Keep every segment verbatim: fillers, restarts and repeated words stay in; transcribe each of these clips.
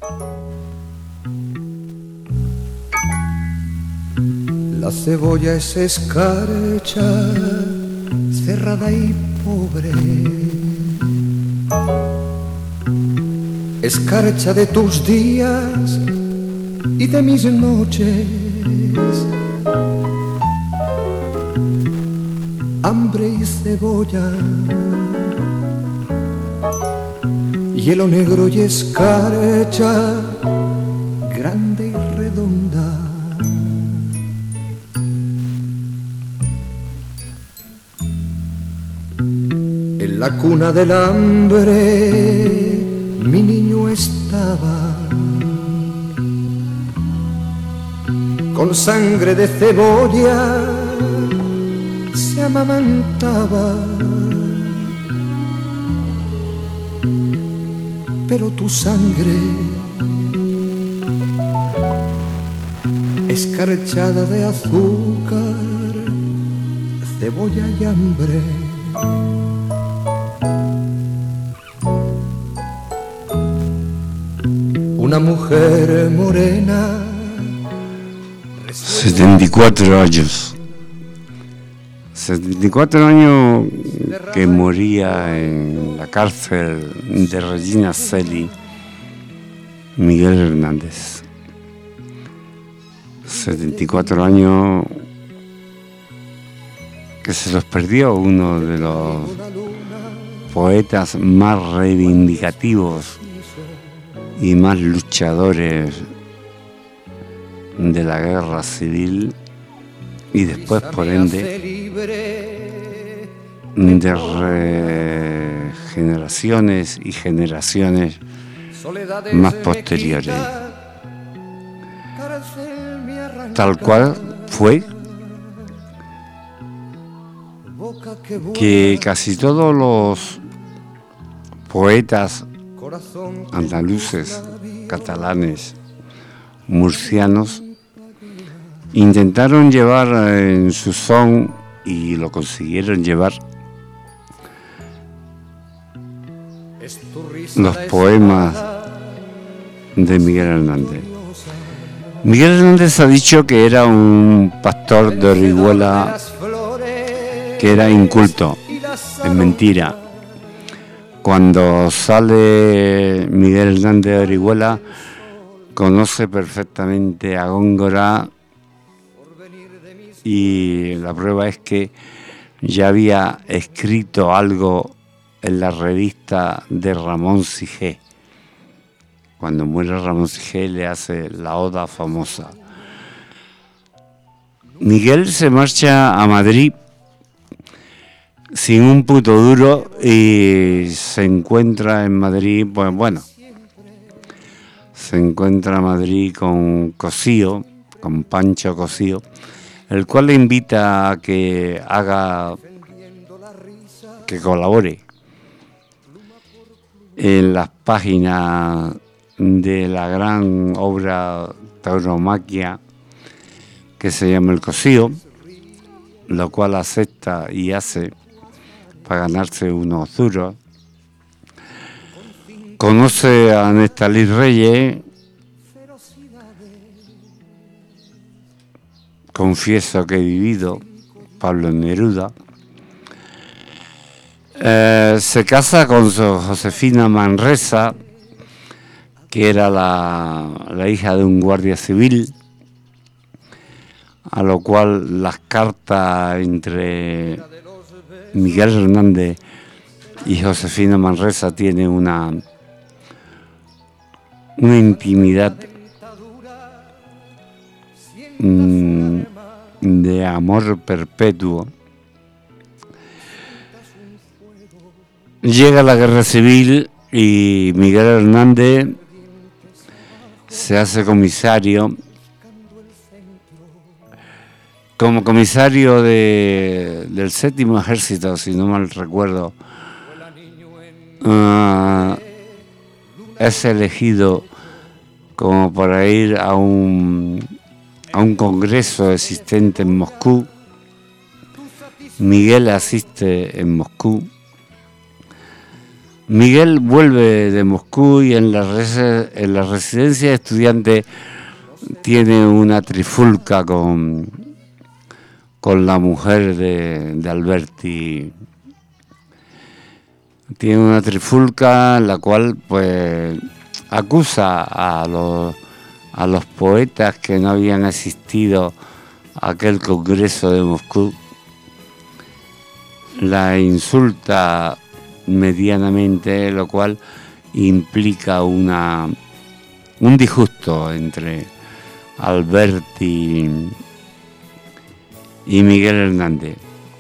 La cebolla es escarcha, cerrada y pobre, escarcha de tus días y de mis noches, hambre y cebolla, hielo negro y escarcha, grande y redonda. En la cuna del hambre mi niño estaba, con sangre de cebolla se amamantaba, pero tu sangre, escarchada de azúcar, cebolla y hambre, una mujer morena. setenta y cuatro años. setenta y cuatro años que moría en la cárcel de Regina Coeli, Miguel Hernández. setenta y cuatro años que se los perdió uno de los poetas más reivindicativos y más luchadores de la guerra civil y después, por ende, de generaciones y generaciones más posteriores. Tal cual fue que casi todos los poetas andaluces, catalanes, murcianos intentaron llevar en su son, y lo consiguieron llevar, los poemas de Miguel Hernández. Miguel Hernández ha dicho que era un pastor de Orihuela que era inculto. Es mentira. Cuando sale Miguel Hernández de Orihuela, conoce perfectamente a Góngora, y la prueba es que ya había escrito algo en la revista de Ramón Sijé. Cuando muere Ramón Sijé le hace la oda famosa. Miguel se marcha a Madrid sin un puto duro y se encuentra en Madrid, pues bueno, se encuentra en Madrid con Cosío, con Pancho Cosío, el cual le invita a que haga, que colabore en las páginas de la gran obra tauromaquia que se llama El Cosío, lo cual acepta y hace para ganarse unos duros. Conoce a Nestalí Reyes, confieso que he vivido, Pablo Neruda. Eh, se casa con Josefina Manresa, que era la, la hija de un guardia civil, a lo cual las cartas entre Miguel Hernández y Josefina Manresa tienen una, una intimidad mmm, de amor perpetuo. Llega la guerra civil y Miguel Hernández se hace comisario. Como comisario de, del séptimo ejército, si no mal recuerdo, uh, es elegido como para ir a un, a un congreso existente en Moscú. Miguel asiste en Moscú Miguel vuelve de Moscú y en la, res- en la residencia de estudiantes tiene una trifulca con, con la mujer de, de Alberti. Tiene una trifulca en la cual pues acusa a los, a los poetas que no habían asistido a aquel congreso de Moscú. La insulta medianamente, lo cual implica una un disgusto entre Alberti y Miguel Hernández.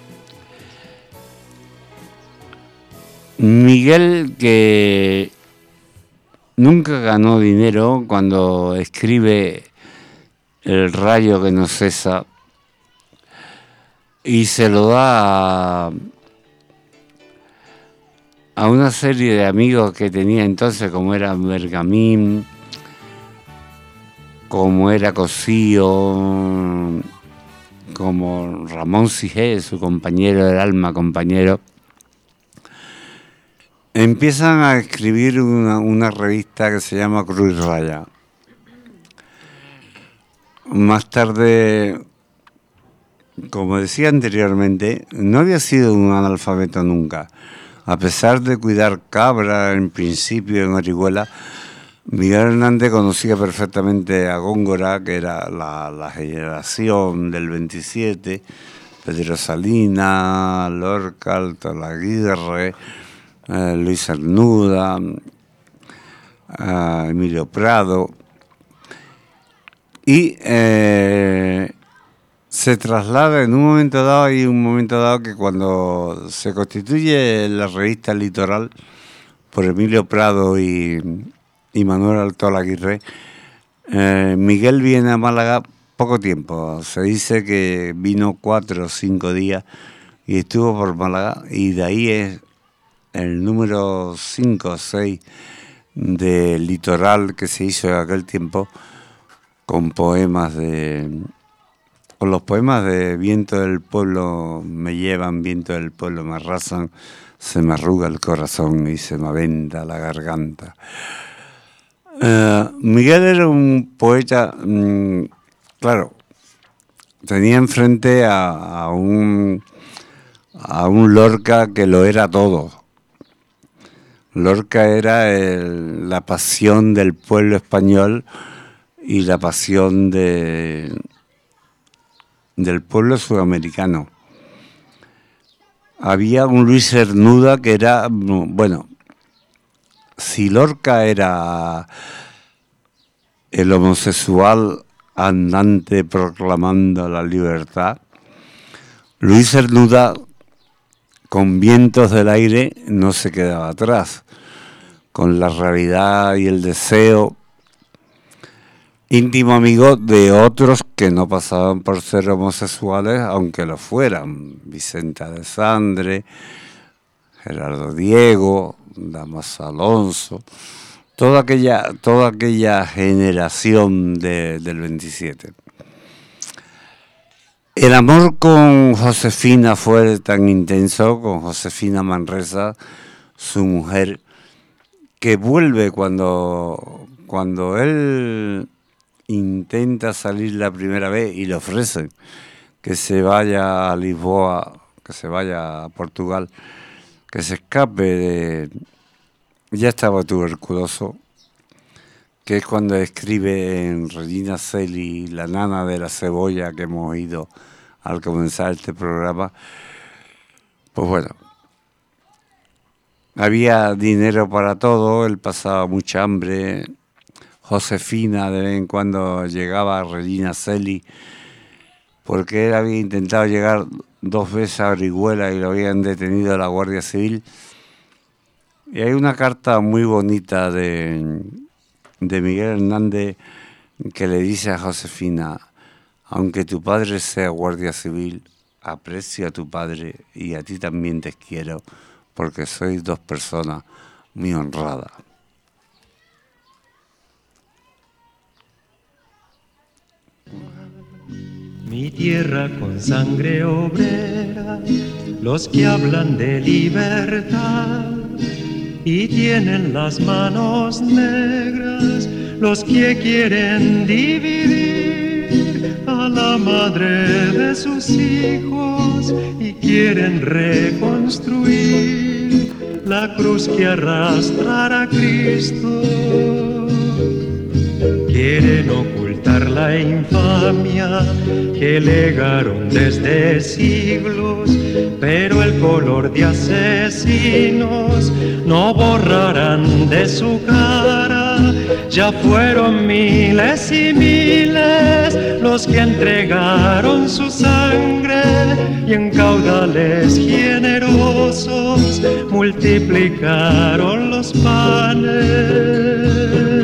Miguel, que nunca ganó dinero, cuando escribe El rayo que no cesa y se lo da a, a una serie de amigos que tenía entonces, como era Bergamín, como era Cosío, como Ramón Sigé, su compañero del alma, compañero, empiezan a escribir una, una revista que se llama Cruz y Raya. Más tarde, como decía anteriormente, no había sido un analfabeto nunca. A pesar de cuidar cabra en principio en Orihuela, Miguel Hernández conocía perfectamente a Góngora, que era la, la generación del veintisiete, Pedro Salinas, Lorca, Alto Laguirre, eh, Luis Cernuda, eh, Emilio Prado, y eh, se traslada en un momento dado, y un momento dado que cuando se constituye la revista Litoral por Emilio Prado y, y Manuel Alto Laguirre, eh, Miguel viene a Málaga poco tiempo. Se dice que vino cuatro o cinco días y estuvo por Málaga, y de ahí es el número cinco o seis de Litoral que se hizo en aquel tiempo, con poemas de... con los poemas de Viento del pueblo me llevan, viento del pueblo me arrasan, se me arruga el corazón y se me aventa la garganta. Uh, Miguel era un poeta, mmm, claro, tenía enfrente a, a un a un Lorca que lo era todo. Lorca era el, la pasión del pueblo español y la pasión de, del pueblo sudamericano. Había un Luis Cernuda que era, bueno, si Lorca era el homosexual andante proclamando la libertad, Luis Cernuda, con Vientos del aire, no se quedaba atrás, con la realidad y el deseo, íntimo amigo de otros que no pasaban por ser homosexuales, aunque lo fueran: Vicente Alessandre, Gerardo Diego, Damaso Alonso, toda aquella, toda aquella generación de, del veintisiete. El amor con Josefina fue tan intenso, con Josefina Manresa, su mujer, que vuelve cuando, cuando él intenta salir la primera vez y le ofrecen que se vaya a Lisboa, que se vaya a Portugal, que se escape de... Ya estaba tuberculoso, que es cuando escribe en Regina Celi, La nana de la cebolla, que hemos oído al comenzar este programa. Pues bueno, había dinero para todo, él pasaba mucha hambre. Josefina de vez en cuando llegaba a Regina Celi, porque él había intentado llegar dos veces a Orihuela y lo habían detenido la Guardia Civil. Y hay una carta muy bonita de, de Miguel Hernández que le dice a Josefina: aunque tu padre sea guardia civil, aprecio a tu padre y a ti también te quiero, porque sois dos personas muy honradas. Mi tierra con sangre obrera, los que hablan de libertad y tienen las manos negras los que quieren dividir a la madre de sus hijos y quieren reconstruir la cruz que arrastrará a Cristo. Quieren ocultar la infamia que legaron desde siglos, pero el color de asesinos no borrarán de su cara. Ya fueron miles y miles los que entregaron su sangre y en caudales generosos multiplicaron los panes.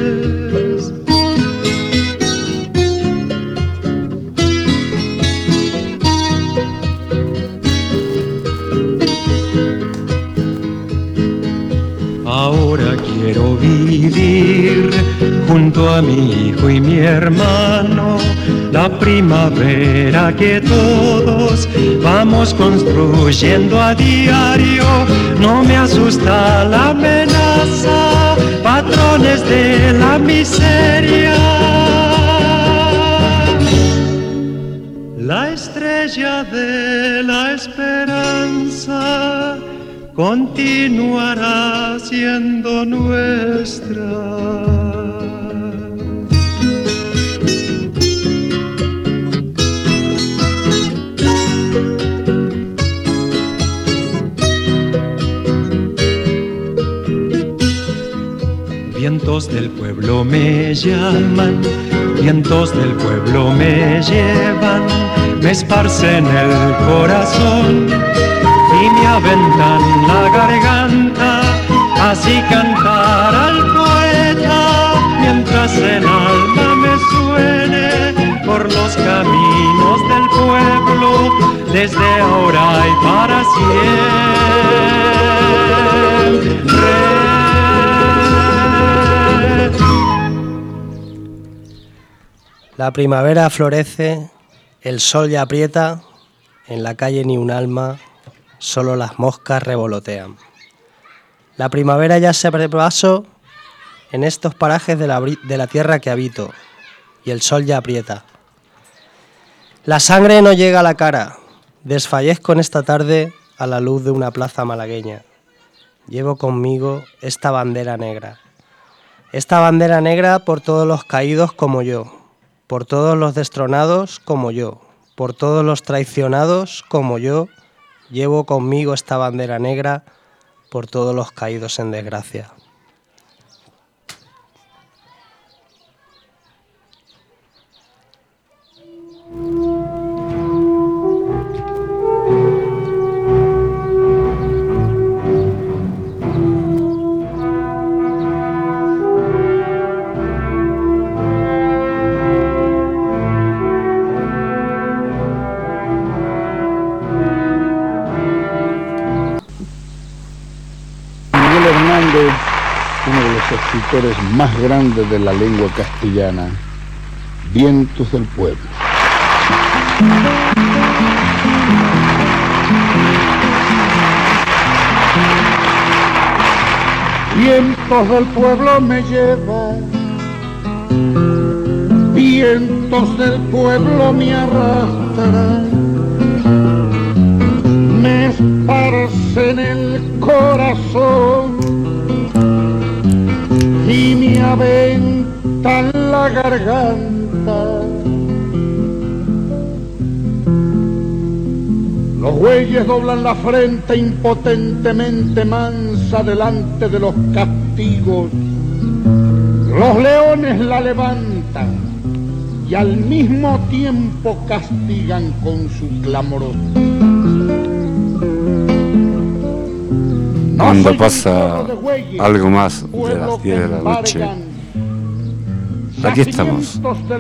Ahora quiero vivir junto a mi hijo y mi hermano la primavera que todos vamos construyendo a diario. No me asusta la amenaza, patrones de la miseria. La estrella de la esperanza continuará siendo nuestra. Vientos del pueblo me llaman, vientos del pueblo me llevan, me esparcen el corazón y me aventan la garganta, así cantar al poeta, mientras el alma me suene por los caminos del pueblo, desde ahora y para siempre. La primavera florece, el sol ya aprieta, en la calle ni un alma, solo las moscas revolotean. La primavera ya se abre paso en estos parajes de la, de la tierra que habito, y el sol ya aprieta. La sangre no llega a la cara, desfallezco en esta tarde a la luz de una plaza malagueña. Llevo conmigo esta bandera negra, esta bandera negra por todos los caídos como yo, por todos los destronados como yo, por todos los traicionados como yo. Llevo conmigo esta bandera negra por todos los caídos en desgracia. Uno de los escritores más grandes de la lengua castellana, Vientos del pueblo. Vientos del pueblo me llevan, vientos del pueblo me arrastran, me esparcen el corazón y me aventan la garganta. Los bueyes doblan la frente impotentemente mansa delante de los castigos. Los leones la levantan y al mismo tiempo castigan con su clamor. Cuando pasa algo más de las diez de la noche, aquí estamos,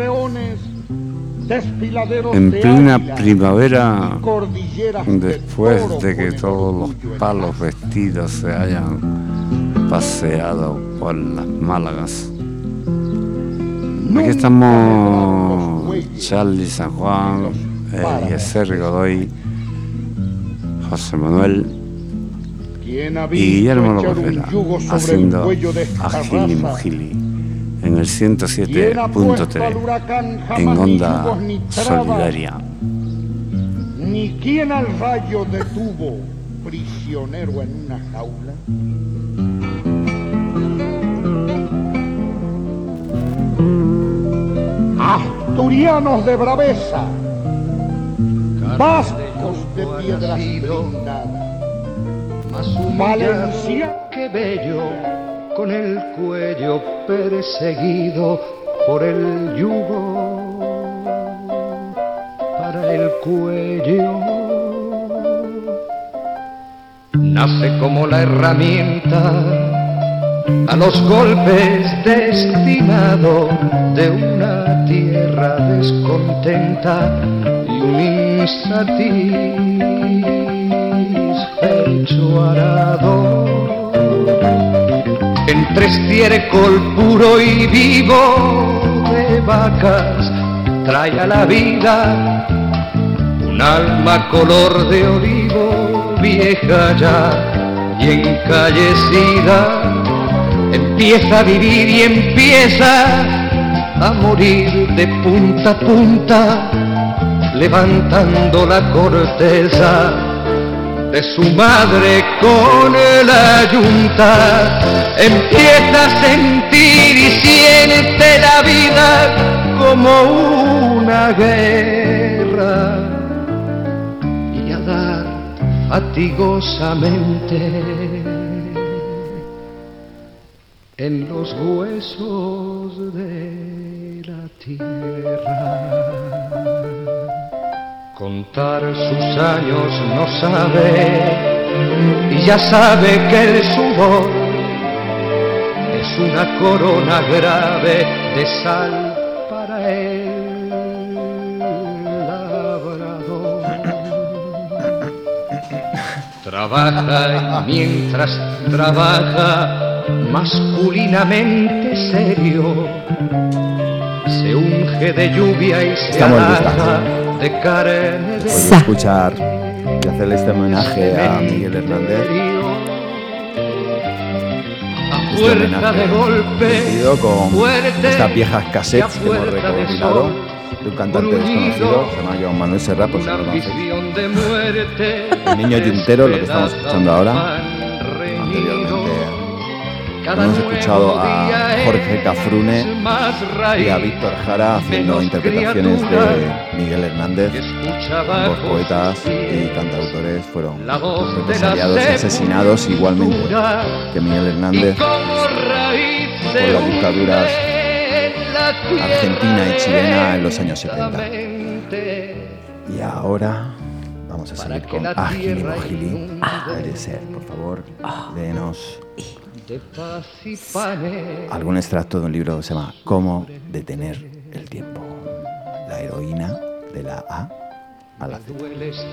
en plena primavera, después de que todos los palos vestidos se hayan paseado por las Málagas. Aquí estamos Charly San Juan, Eliezer Godoy, José Manuel y Guillermo López Vera haciendo a Gili Mojili en el ciento siete punto tres en Onda Solidaria. Ni quien al rayo detuvo prisionero en una jaula. Asturianos de braveza, vascos de piedras brindadas, Valencia que bello, con el cuello perseguido por el yugo, para el cuello nace como la herramienta a los golpes destinado de una tierra descontenta y un insatisfecho arado. Entre estiércol puro y vivo de vacas trae a la vida un alma color de olivo, vieja ya y encallecida. Empieza a vivir y empieza a morir de punta a punta, levantando la corteza de su madre con la yunta. Empieza a sentir y siente la vida como una guerra y a dar fatigosamente en los huesos de la tierra. Contar sus años no sabe y ya sabe que el sudor es una corona grave de sal para el labrador. Trabaja y mientras trabaja masculinamente serio se unge de lluvia y se Estamos alaja de carne de Después de escuchar y hacerle este homenaje a Miguel Hernández, este homenaje recibido con estas viejas cassettes que hemos recopilado de un cantante desconocido, se llama Joan Manuel Serrat, por si no lo conocéis. El niño yuntero, lo que estamos escuchando ahora. Anteriormente hemos escuchado a Jorge Cafrune y a Víctor Jara haciendo interpretaciones de Miguel Hernández. Los poetas y cantautores fueron represaliados y asesinados igualmente que Miguel Hernández por las dictaduras argentina y chilena en los años setenta. Y ahora vamos a seguir con Agili Mojili. Puede ser, por favor, léenos algún extracto de un libro que se llama ¿Cómo detener el tiempo? La heroína de la A a la Z.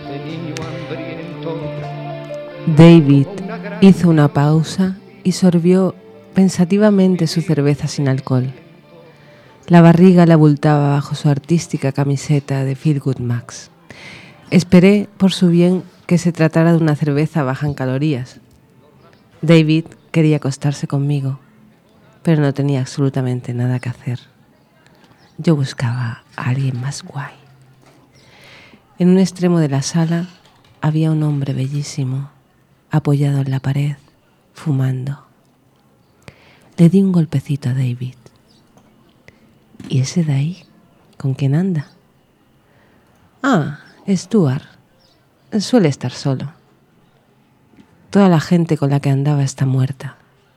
David hizo una pausa y sorbió pensativamente su cerveza sin alcohol. La barriga le abultaba bajo su artística camiseta de Feel Good Max. Esperé, por su bien, que se tratara de una cerveza baja en calorías. David quería acostarse conmigo, pero no tenía absolutamente nada que hacer. Yo buscaba a alguien más guay. En un extremo de la sala había un hombre bellísimo, apoyado en la pared, fumando. Le di un golpecito a David. ¿Y ese de ahí? ¿Con quién anda? Ah, Stuart. Suele estar solo. Toda la gente con la que andaba está muerta.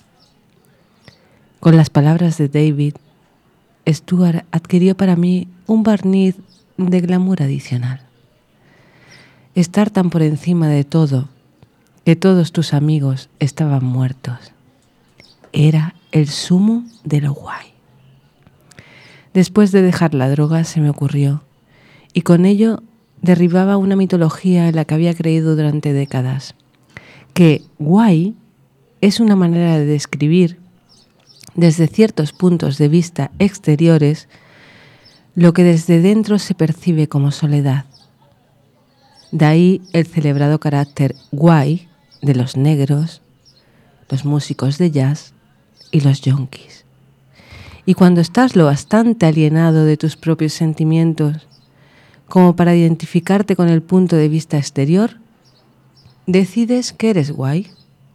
Con las palabras de David, Stuart adquirió para mí un barniz de glamour adicional. Estar tan por encima de todo, que todos tus amigos estaban muertos, era el sumo de lo guay. Después de dejar la droga se me ocurrió, y con ello derribaba una mitología en la que había creído durante décadas, que guay es una manera de describir, desde ciertos puntos de vista exteriores, lo que desde dentro se percibe como soledad. De ahí el celebrado carácter guay de los negros, los músicos de jazz y los yonkis. Y cuando estás lo bastante alienado de tus propios sentimientos como para identificarte con el punto de vista exterior, decides que eres guay.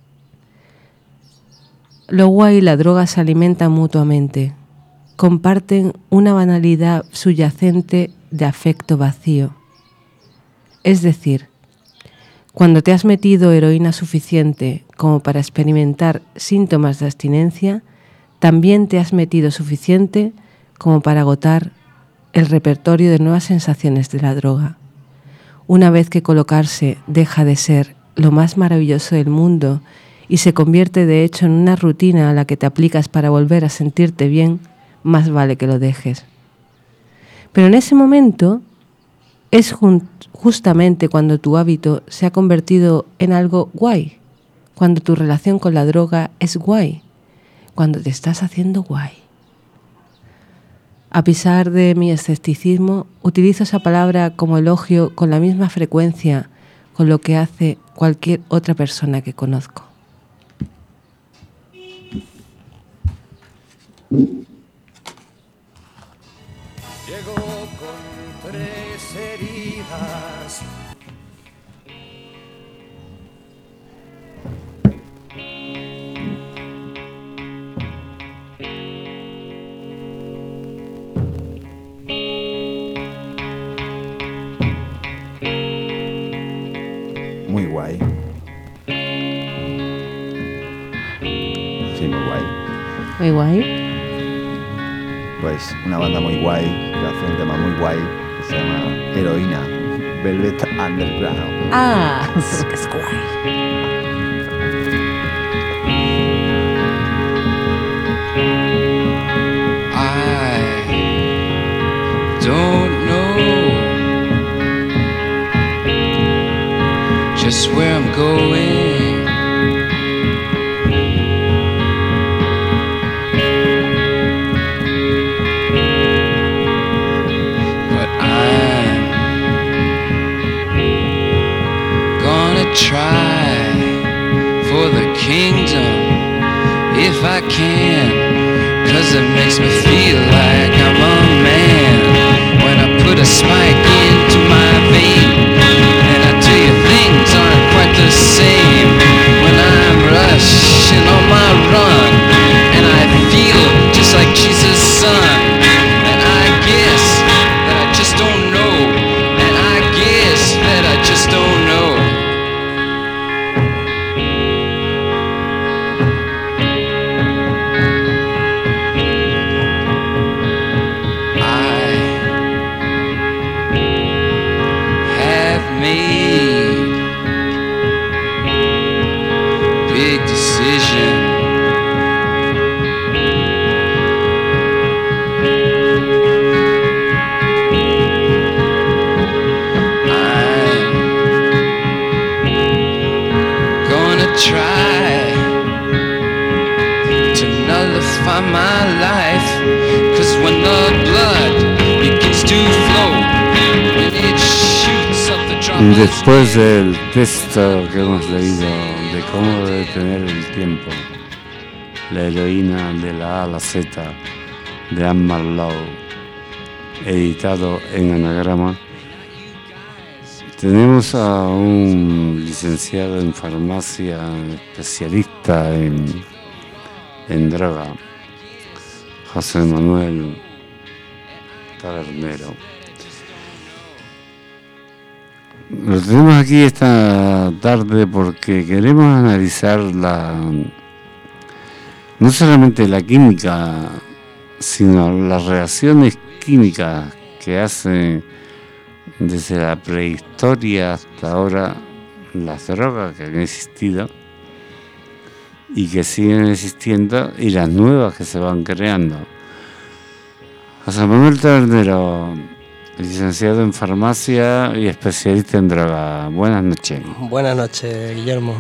Lo guay y la droga se alimentan mutuamente, comparten una banalidad subyacente de afecto vacío. Es decir, cuando te has metido heroína suficiente como para experimentar síntomas de abstinencia, también te has metido suficiente como para agotar el repertorio de nuevas sensaciones de la droga. Una vez que colocarse deja de ser lo más maravilloso del mundo y se convierte de hecho en una rutina a la que te aplicas para volver a sentirte bien, más vale que lo dejes. Pero en ese momento es jun- justamente cuando tu hábito se ha convertido en algo guay, cuando tu relación con la droga es guay, cuando te estás haciendo guay. A pesar de mi escepticismo, utilizo esa palabra como elogio con la misma frecuencia con lo que hace cualquier otra persona que conozco. Llegó con tres heridas. Muy guay. Sí, muy guay. Muy guay. Pues una banda muy guay que hace un tema muy guay que se llama Heroína, Velvet Underground. Ah, que es guay. I don't know just where I'm going. Try for the kingdom if I can, 'cause it makes me feel like I'm a man when I put a spike into my vein. And I tell you things aren't quite the same when I'm rushing on my run, and I feel just like Jesus' son. And I guess that I just don't know, and I guess that I just don't know. Try to nullify my life, 'cause when the blood begins to flow, when it shoots up the drop. Después del texto que hemos leído de cómo detener el tiempo, la heroína de la A a la Z de Anne Marlowe, editado en Anagrama, tenemos a un licenciado en farmacia, especialista en, en droga, José Manuel Tabernero. Lo tenemos aquí esta tarde porque queremos analizar la, no solamente la química, sino las reacciones químicas que hacen desde la prehistoria hasta ahora las drogas que han existido y que siguen existiendo, y las nuevas que se van creando. José Manuel Tabernero, licenciado en farmacia y especialista en droga. Buenas noches. Buenas noches, Guillermo.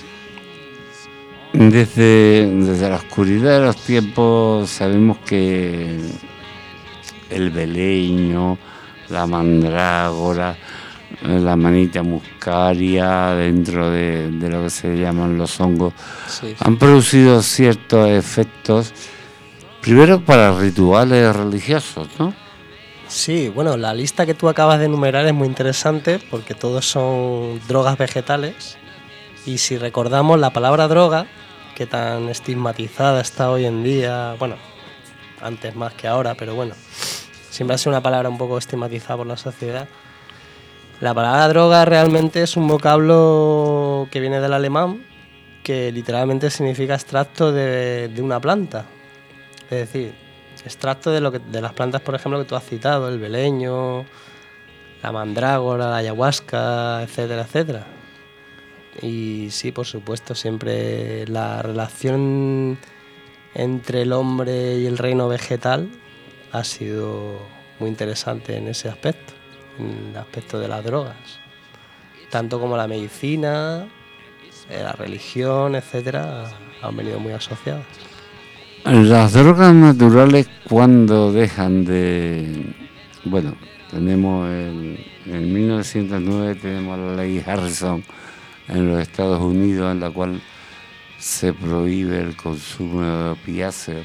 Desde, desde la oscuridad de los tiempos sabemos que el beleño, la mandrágora, la manita muscaria, dentro de, de lo que se llaman los hongos, sí, sí. Han producido ciertos efectos, primero para rituales religiosos, ¿no? Sí, bueno, la lista que tú acabas de enumerar es muy interesante porque todos son drogas vegetales y si recordamos la palabra droga, que tan estigmatizada está hoy en día, bueno, antes más que ahora, pero bueno, siempre ha sido una palabra un poco estigmatizada por la sociedad. La palabra droga realmente es un vocablo que viene del alemán que literalmente significa extracto de, de una planta, es decir, extracto de lo que de las plantas, por ejemplo, que tú has citado, el beleño, la mandrágora, la ayahuasca, etcétera, etcétera. Y sí, por supuesto, siempre la relación entre el hombre y el reino vegetal ha sido muy interesante en ese aspecto, en el aspecto de las drogas, tanto como la medicina, la religión, etcétera, han venido muy asociadas. Las drogas naturales, cuando dejan de... Bueno, tenemos el, en mil novecientos nueve tenemos la ley Harrison en los Estados Unidos, en la cual se prohíbe el consumo de opiáceos.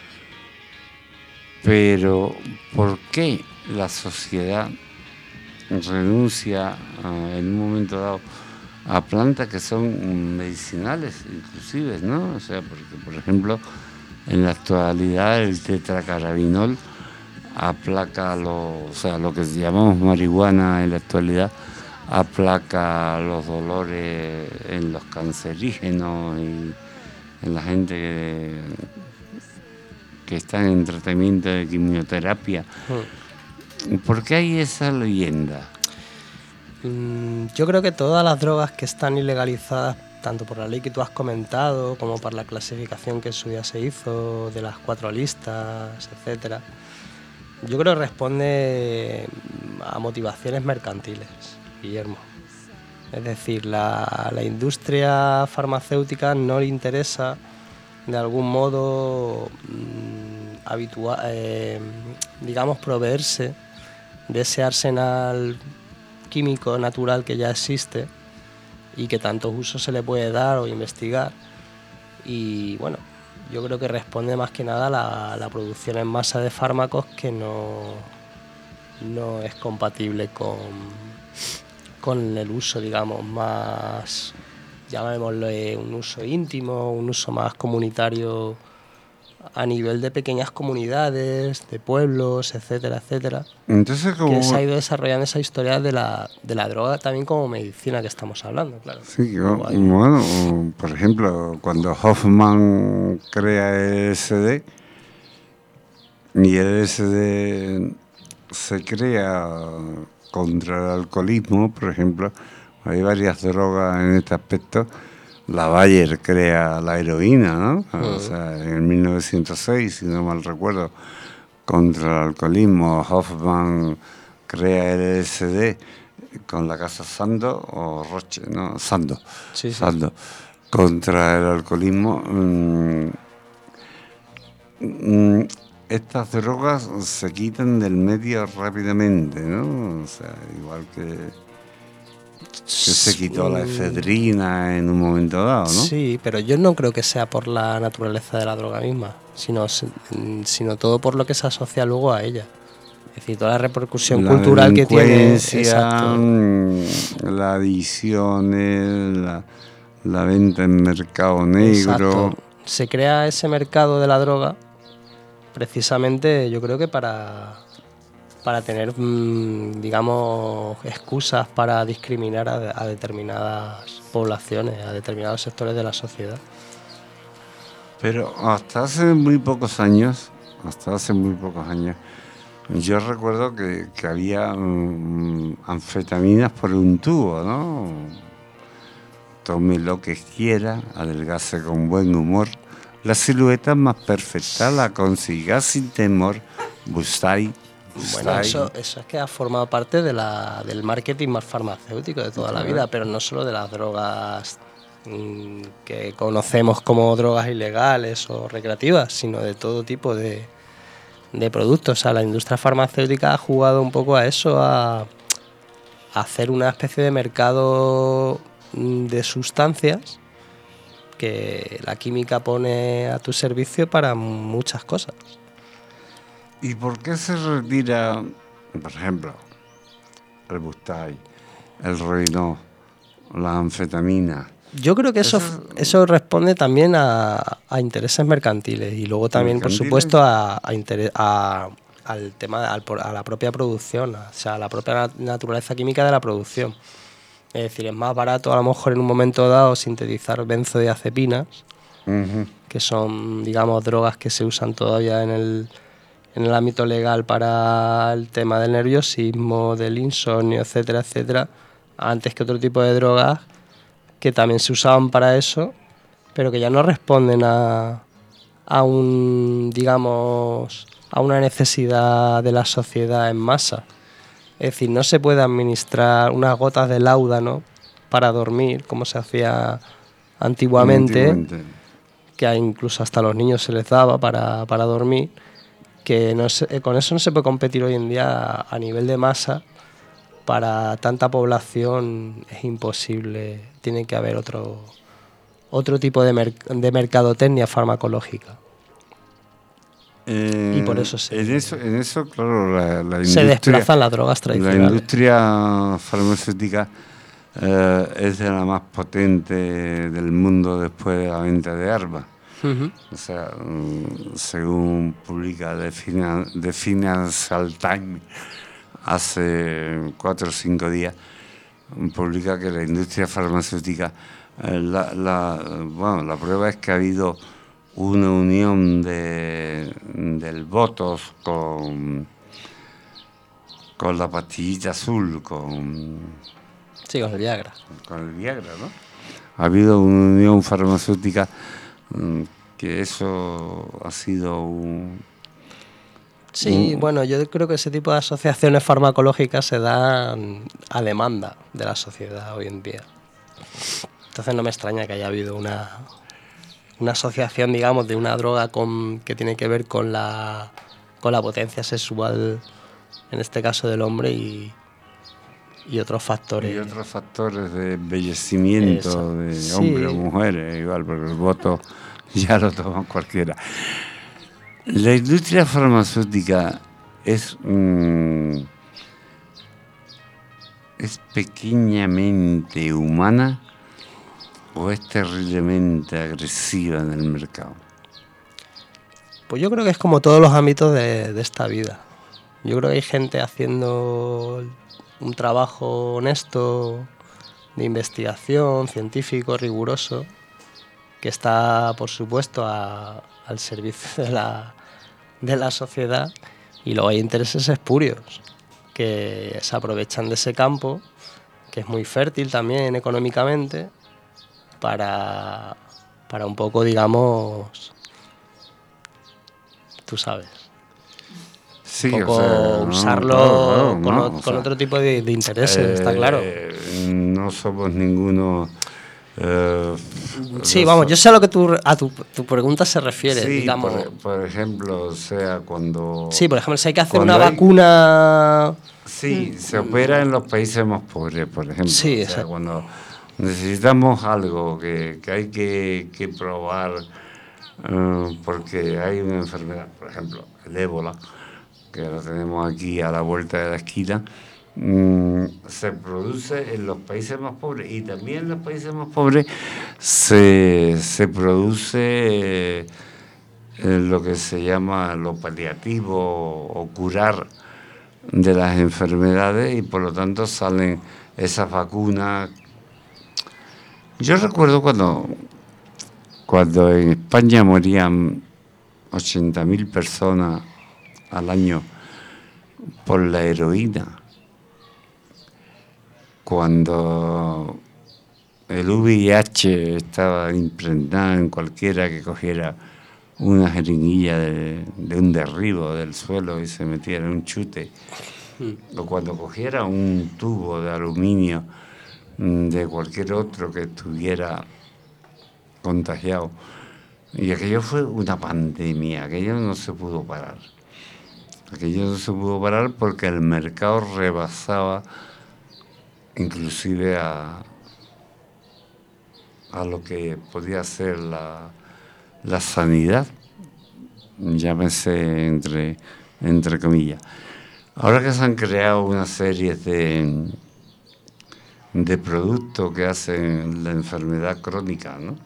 Pero, ¿por qué la sociedad renuncia a, en un momento dado a plantas que son medicinales, inclusive, ¿no? O sea, porque, por ejemplo, en la actualidad el tetracarabinol aplaca lo, o sea, lo que llamamos marihuana en la actualidad, aplaca los dolores en los cancerígenos y en la gente que, que está en tratamiento de quimioterapia. ¿Por qué hay esa leyenda? Yo creo que todas las drogas que están ilegalizadas, tanto por la ley que tú has comentado, como por la clasificación que en su día se hizo de las cuatro listas, etcétera, yo creo que responde a motivaciones mercantiles, Guillermo. Es decir, la, la industria farmacéutica no le interesa de algún modo mmm, habitual, eh, digamos, proveerse de ese arsenal químico natural que ya existe y que tantos usos se le puede dar o investigar. Y bueno, yo creo que responde más que nada a la, la producción en masa de fármacos que no, no es compatible con, con el uso, digamos, más, llamémoslo, un uso íntimo, un uso más comunitario a nivel de pequeñas comunidades, de pueblos, etcétera, etcétera. Entonces, como... que se ha ido desarrollando esa historia de la, de la droga también como medicina que estamos hablando, claro. Sí, yo, bueno, por ejemplo, cuando Hoffman crea el L S D, y el L S D se crea contra el alcoholismo, por ejemplo, hay varias drogas en este aspecto. La Bayer crea la heroína, ¿no? Uh-huh. O sea, en mil novecientos seis, si no mal recuerdo, contra el alcoholismo. Hoffman crea el L S D con la casa Sandoz o Roche, no, Sandoz, sí, sí. Sandoz, contra el alcoholismo. Mm, mm, estas drogas se quitan del medio rápidamente, ¿no? O sea, igual que... que se quitó la efedrina en un momento dado, ¿no? Sí, pero yo no creo que sea por la naturaleza de la droga misma, sino, sino todo por lo que se asocia luego a ella. Es decir, toda la repercusión la cultural que tiene. Exacto. La adicción, la, la venta en mercado negro. Exacto. Se crea ese mercado de la droga precisamente, yo creo que para... para tener, digamos, excusas para discriminar a, a determinadas poblaciones, a determinados sectores de la sociedad. Pero hasta hace muy pocos años, hasta hace muy pocos años, yo recuerdo que, que había um, anfetaminas por un tubo, ¿no? Tome lo que quiera, adelgace con buen humor, la silueta más perfecta la consiga sin temor, Bustai. Bueno, eso, eso es que ha formado parte de la, del marketing más farmacéutico de toda la vida, pero no solo de las drogas mmm, que conocemos como drogas ilegales o recreativas, sino de todo tipo de, de productos. O sea, la industria farmacéutica ha jugado un poco a eso, a, hacer una especie de mercado de sustancias que la química pone a tu servicio para muchas cosas. ¿Y por qué se retira, por ejemplo, el Bustay, el Rohypnol, la anfetamina? Yo creo que eso, eso, eso responde también a, a intereses mercantiles y luego también, por supuesto, a, a, interés, a al tema, al, a la propia producción, o sea, a la propia naturaleza química de la producción. Es decir, es más barato a lo mejor en un momento dado sintetizar benzodiazepinas, uh-huh. que son, digamos, drogas que se usan todavía en el, en el ámbito legal para el tema del nerviosismo, del insomnio, etcétera, etcétera, antes que otro tipo de drogas que también se usaban para eso, pero que ya no responden a, a un, digamos, a una necesidad de la sociedad en masa. Es decir, no se puede administrar unas gotas de láudano para dormir, como se hacía antiguamente, antiguamente. que incluso hasta a los niños se les daba para, para dormir, que no se, con eso no se puede competir hoy en día a, a nivel de masa. Para tanta población es imposible, tiene que haber otro, otro tipo de, mer- de mercadotecnia farmacológica. Eh, y por eso se... En eso, en eso claro, la, la industria... Se desplazan las drogas tradicionales. La industria farmacéutica eh, es de la más potente del mundo después de la venta de armas. Uh-huh. O sea, um, según publica The, Finan- The Financial Times, hace cuatro o cinco días, publica que la industria farmacéutica, eh, la, la, bueno, la prueba es que ha habido una unión de, del Botox con, con la pastillita azul, con... Sí, con el Viagra. Con el Viagra, ¿no? Ha habido una unión farmacéutica um, que eso ha sido un... Sí, bueno, yo creo que ese tipo de asociaciones farmacológicas se dan a demanda de la sociedad hoy en día. Entonces no me extraña que haya habido una, una asociación, digamos, de una droga con, que tiene que ver con la, con la potencia sexual, en este caso del hombre, y, y otros factores. Y otros factores de embellecimiento Eso. de sí. hombres o mujeres, igual, porque el voto ya lo toma cualquiera. La industria farmacéutica es, mm, es pequeñamente humana o es terriblemente agresiva en el mercado. Pues yo creo que es como todos los ámbitos de, de esta vida. Yo creo que hay gente haciendo un trabajo honesto de investigación, científico, riguroso, que está, por supuesto, a, al servicio de la, de la sociedad, y luego hay intereses espurios que se aprovechan de ese campo, que es muy fértil también económicamente, para, para un poco, digamos, tú sabes, sí, un poco o sea, usarlo no, claro, claro, con, no, o, o con sea, otro tipo de, de intereses, eh, está claro. No somos ninguno... Uh, sí, vamos, yo sé a lo que tu, a tu, tu pregunta se refiere, sí, digamos. Por, por ejemplo, o sea, cuando... Sí, por ejemplo, si hay que hacer una hay, vacuna... Sí, mm, se opera en los países más pobres, por ejemplo. Sí, o sea, cuando necesitamos algo que, que hay que, que probar uh, porque hay una enfermedad, por ejemplo, el ébola, que lo tenemos aquí a la vuelta de la esquina, Mm, se produce en los países más pobres, y también en los países más pobres se, se produce eh, lo que se llama lo paliativo o curar de las enfermedades, y por lo tanto salen esas vacunas. Yo recuerdo cuando, cuando en España morían ochenta mil personas al año por la heroína, cuando el V I H estaba impregnado en cualquiera que cogiera una jeringuilla de, de un derribo del suelo y se metiera en un chute, mm. o cuando cogiera un tubo de aluminio de cualquier otro que estuviera contagiado. Y aquello fue una pandemia, aquello no se pudo parar. Aquello no se pudo parar porque el mercado rebasaba inclusive a, a lo que podía ser la, la sanidad, llámese entre, entre comillas. Ahora que se han creado una serie de, de productos que hacen la enfermedad crónica, ¿no?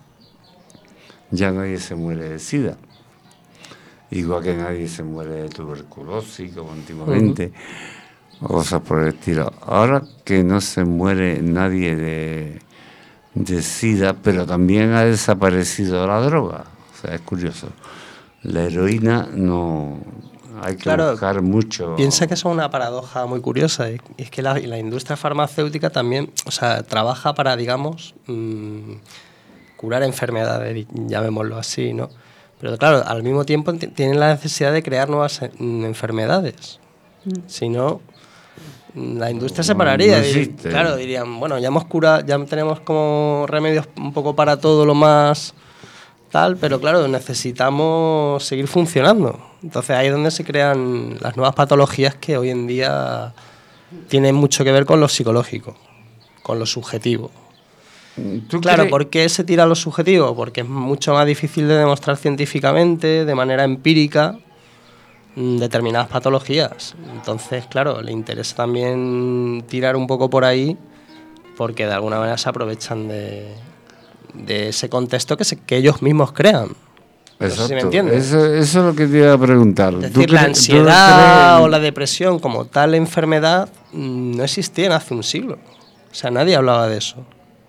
Ya nadie se muere de SIDA, igual que nadie se muere de tuberculosis como antiguamente, uh-huh. cosas por el estilo. Ahora que no se muere nadie de, de SIDA, pero también ha desaparecido la droga. O sea, es curioso. La heroína no... Hay que claro, buscar mucho. Piensa que eso es una paradoja muy curiosa. Y es que la, la industria farmacéutica también, o sea, trabaja para, digamos, mmm, curar enfermedades, llamémoslo así, ¿no? Pero claro, al mismo tiempo t- tienen la necesidad de crear nuevas mm, enfermedades. Mm. Si no, la industria se pararía. No y, claro, dirían, bueno, ya hemos curado, ya tenemos como remedios un poco para todo lo más tal, pero claro, necesitamos seguir funcionando. Entonces ahí es donde se crean las nuevas patologías que hoy en día tienen mucho que ver con lo psicológico, con lo subjetivo. Claro, crees? ¿Por qué se tira a lo subjetivo? Porque es mucho más difícil de demostrar científicamente, de manera empírica, determinadas patologías. Entonces, claro, le interesa también tirar un poco por ahí, porque de alguna manera se aprovechan de, de ese contexto que, se, que ellos mismos crean. No sé si me entiendes. Eso, eso es lo que te iba a preguntar. Es decir, la ansiedad o la depresión como tal enfermedad no existían hace un siglo. O sea, nadie hablaba de eso.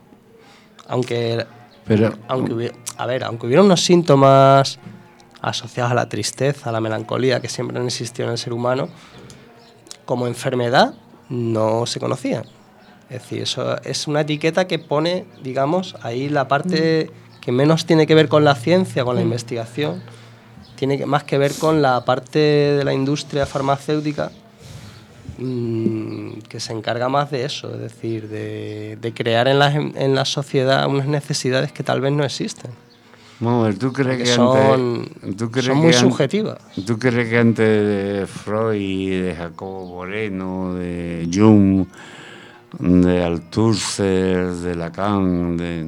Aunque, Pero, aunque hubiera, a ver, aunque hubiera unos síntomas asociados a la tristeza, a la melancolía, que siempre han existido en el ser humano, como enfermedad no se conocían. Es decir, eso es una etiqueta que pone, digamos, ahí la parte que menos tiene que ver con la ciencia, con la investigación, tiene que, más que ver con la parte de la industria farmacéutica mmm, que se encarga más de eso, es decir, de, de crear en la, en la sociedad unas necesidades que tal vez no existen. Vamos a ver, ¿tú crees que son, antes, ¿tú crees son que muy an, subjetivas? ¿Tú crees que antes de Freud, de Jacobo Moreno, de Jung, de Althusser, de Lacan, de...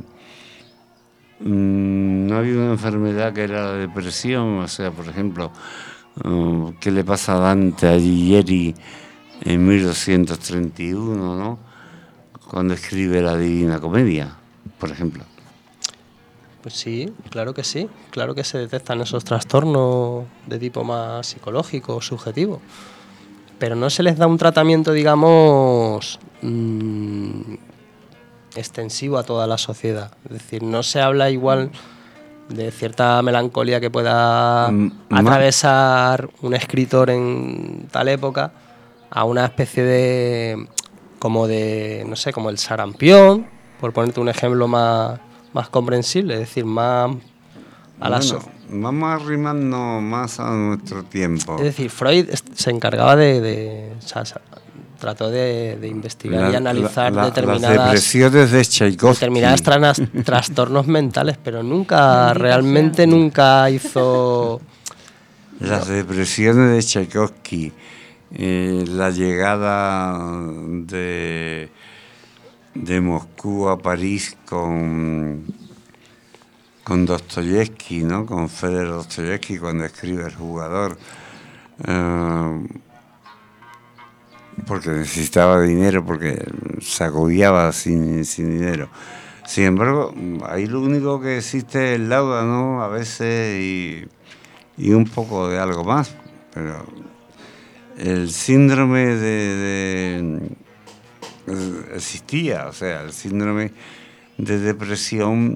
no había una enfermedad que era la depresión? O sea, por ejemplo, uh, ¿qué le pasa a Dante Alighieri en mil doscientos treinta y uno, ¿no? Cuando escribe la Divina Comedia, por ejemplo? Pues sí, claro que sí, claro que se detectan esos trastornos de tipo más psicológico, subjetivo, pero no se les da un tratamiento, digamos, mmm, extensivo a toda la sociedad. Es decir, no se habla igual de cierta melancolía que pueda mm, atravesar un escritor en tal época a una especie de, como de, no sé, como el sarampión, por ponerte un ejemplo más, más comprensible, es decir, más a la bueno, so- vamos a arrimarnos más a nuestro tiempo. Es decir, Freud se encargaba de, de o sea, trató de, de investigar la, y analizar la, la, determinadas las depresiones de Tchaikovsky, determinadas tras, trastornos mentales, pero nunca, realmente nunca hizo... Las no. depresiones de Tchaikovsky, eh, la llegada de, de Moscú a París con, con Dostoyevsky, ¿no? Con Fedor Dostoyevsky cuando escribe El jugador. Uh, porque necesitaba dinero, porque se agobiaba sin, sin dinero. Sin embargo, ahí lo único que existe es el lauda, ¿no? A veces y, y un poco de algo más, pero el síndrome de, de existía, o sea, el síndrome de depresión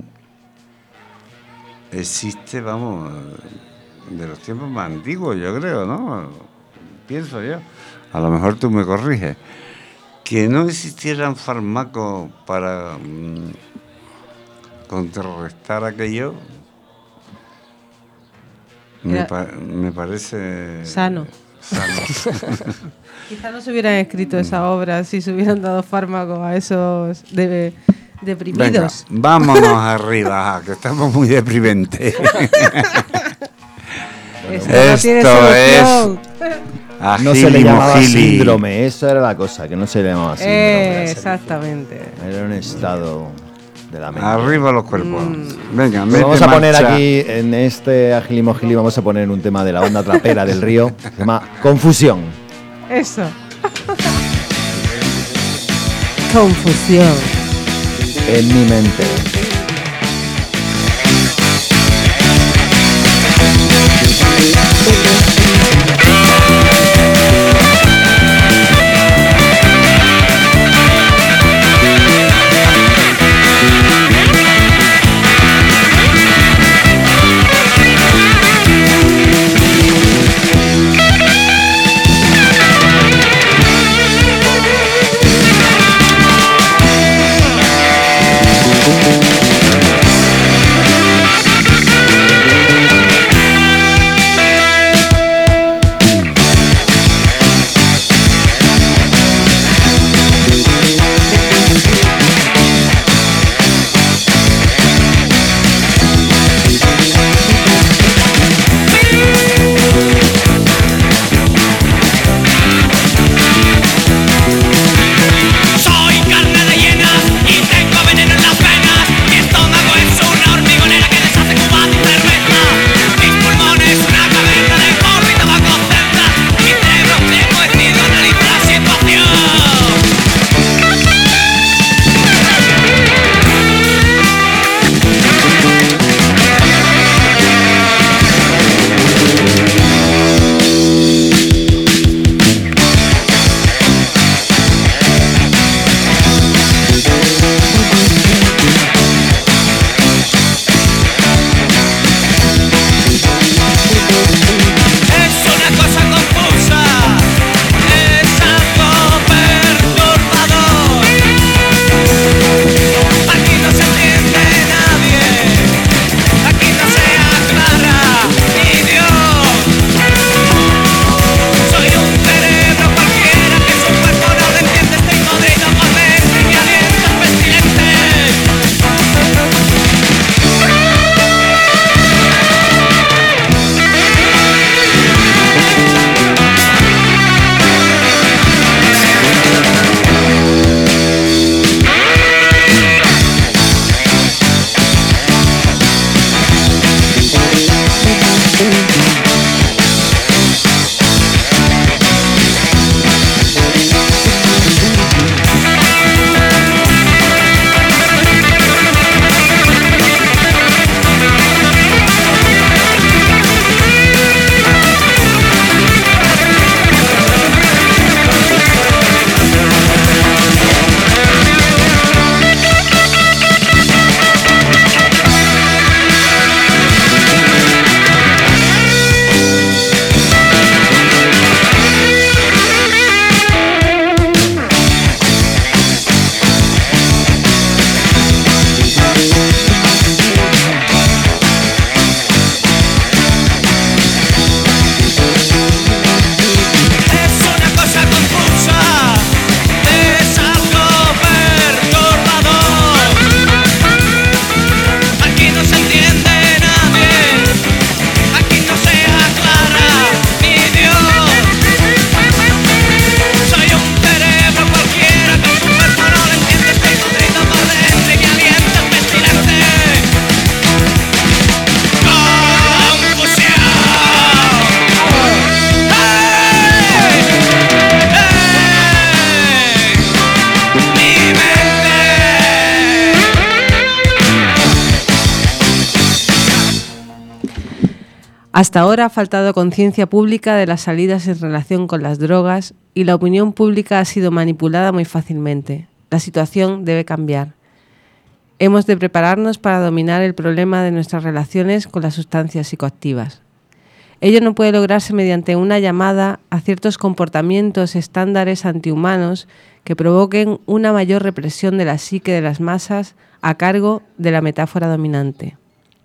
existe, vamos, de los tiempos más antiguos, yo creo, ¿no? Pienso yo. A lo mejor tú me corriges. Que no existieran fármacos para mmm, contrarrestar aquello, me, pa- me parece sano. sano. Quizá no se hubieran escrito esa obra si se hubieran dado fármacos a esos de, deprimidos. Venga, vámonos arriba, que estamos muy deprimentes. Esto no tiene solución. es no se le llamaba síndrome, eso era la cosa, que no se le llamaba síndrome. Eh, exactamente. Era un estado de la mente. Arriba los cuerpos. Mm. Venga, pues vamos a poner aquí, en este Agilimogili, vamos a poner un tema de la onda trapera del Río, se llama Confusión. Eso. Confusión. En mi mente. Hasta ahora ha faltado conciencia pública de las salidas en relación con las drogas y la opinión pública ha sido manipulada muy fácilmente. La situación debe cambiar. Hemos de prepararnos para dominar el problema de nuestras relaciones con las sustancias psicoactivas. Ello no puede lograrse mediante una llamada a ciertos comportamientos estándares antihumanos que provoquen una mayor represión de la psique de las masas a cargo de la metáfora dominante.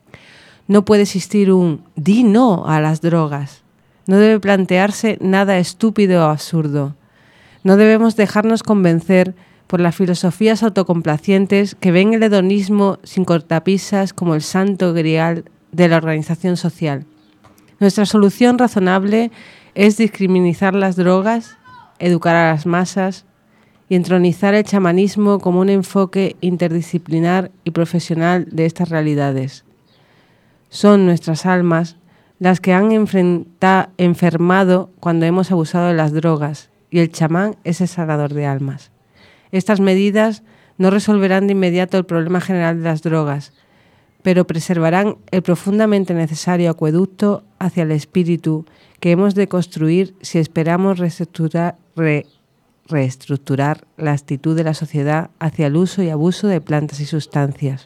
No puede existir un «di no» a las drogas. No debe plantearse nada estúpido o absurdo. No debemos dejarnos convencer por las filosofías autocomplacientes que ven el hedonismo sin cortapisas como el santo grial de la organización social. Nuestra solución razonable es discriminar las drogas, educar a las masas y entronizar el chamanismo como un enfoque interdisciplinar y profesional de estas realidades. Son nuestras almas las que han enfrenta- enfermado cuando hemos abusado de las drogas, y el chamán es el sanador de almas. Estas medidas no resolverán de inmediato el problema general de las drogas, pero preservarán el profundamente necesario acueducto hacia el espíritu que hemos de construir si esperamos reestructurar, re, reestructurar la actitud de la sociedad hacia el uso y abuso de plantas y sustancias.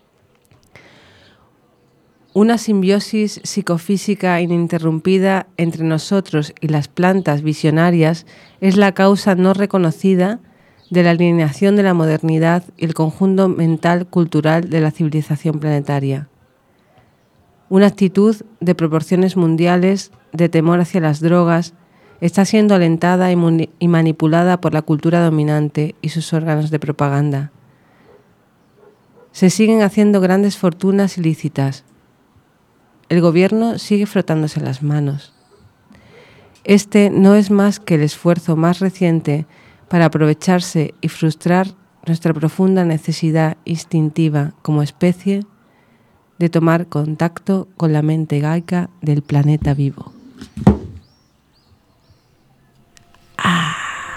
Una simbiosis psicofísica ininterrumpida entre nosotros y las plantas visionarias es la causa no reconocida de la alineación de la modernidad y el conjunto mental cultural de la civilización planetaria. Una actitud de proporciones mundiales de temor hacia las drogas está siendo alentada y, muni- y manipulada por la cultura dominante y sus órganos de propaganda. Se siguen haciendo grandes fortunas ilícitas. El gobierno sigue frotándose las manos. Este no es más que el esfuerzo más reciente para aprovecharse y frustrar nuestra profunda necesidad instintiva como especie de tomar contacto con la mente gaica del planeta vivo. Ah.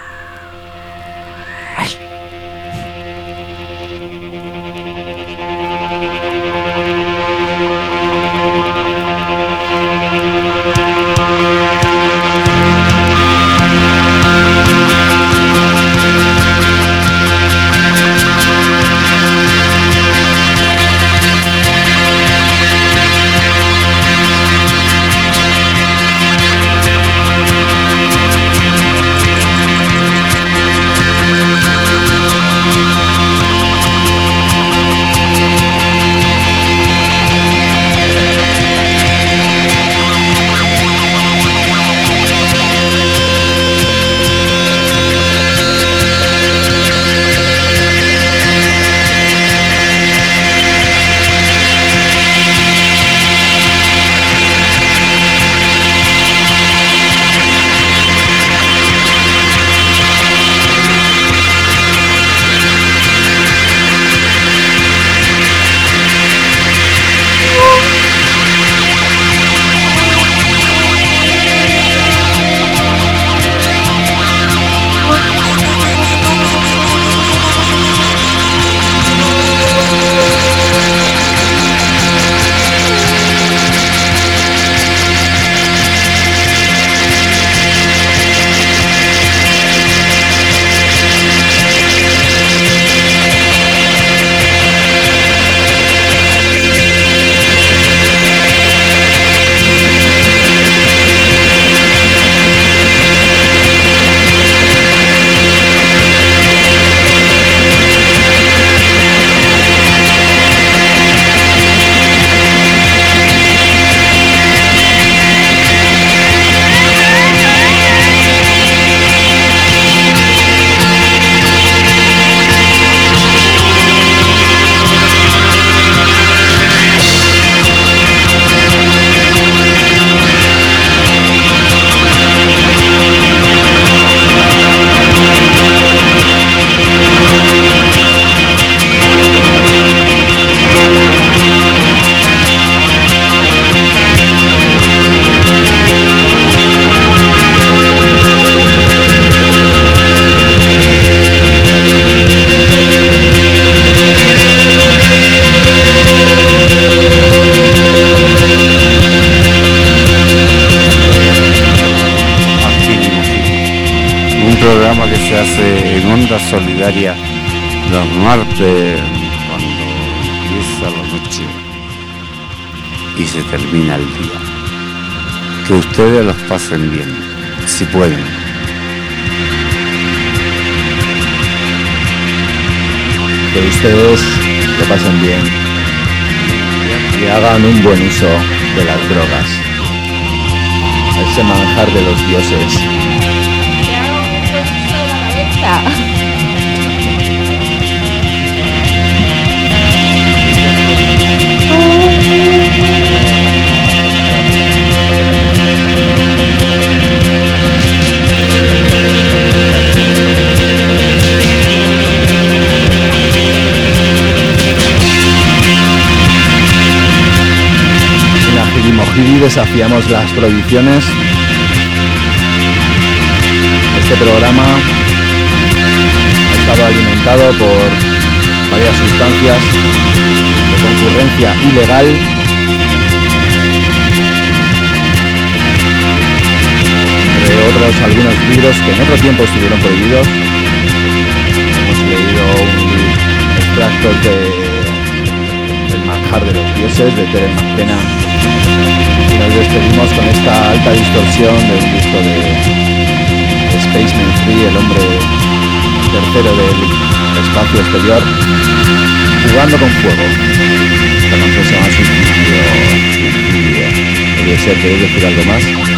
Solidaria los martes cuando empieza la noche y se termina el día. Que ustedes los pasen bien, si pueden. Que ustedes lo pasen bien y hagan un buen uso de las drogas, ese manjar de los dioses. Que hagan un buen uso de la cabeza. Thank you. decíamos las prohibiciones. Este programa ha estado alimentado por varias sustancias de concurrencia ilegal, entre otros algunos libros que en otro tiempo estuvieron prohibidos. Hemos leído un extracto de El manjar de los dioses de Terence McKenna y nos despedimos con esta alta distorsión del disco de Spaceman tres, el hombre tercero del espacio exterior, jugando con fuego. Esta canción se llama Suicidio. Suicidio. Debe ser, ¿queréis decir algo más?